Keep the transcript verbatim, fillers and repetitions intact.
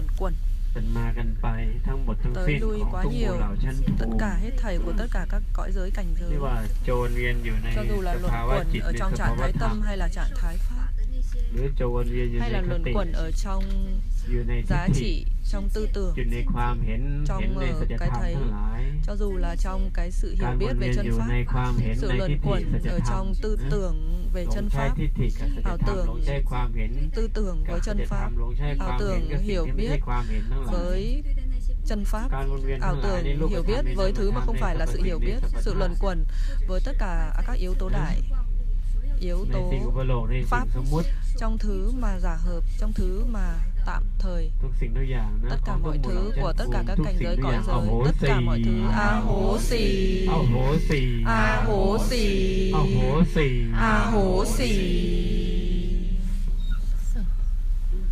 luẩn quẩn, tới lui quá nhiều, tất cả hết thảy của tất cả các cõi giới cảnh giới, cho dù là luẩn quẩn ở trong trạng thái tâm hay là trạng thái pháp, hay là luẩn quẩn ở trong giá trị, trong tư tưởng, trong uh, cái thấy, cho dù là trong cái sự hiểu biết về chân pháp, sự luẩn quẩn ở trong tư tưởng về chân pháp, ảo tưởng tư tưởng với chân pháp, ảo tưởng hiểu biết với chân pháp, ảo tưởng hiểu biết với thứ mà không phải là sự hiểu biết, sự luẩn quẩn với tất cả các yếu tố đại, yếu tố pháp, trong thứ mà giả hợp, trong thứ mà tạm thời, tất cả mọi thứ của tất cả các cảnh giới cõi giới, tất cả mọi thứ a hố xì, a hố xì, a hố xì, a hố xì.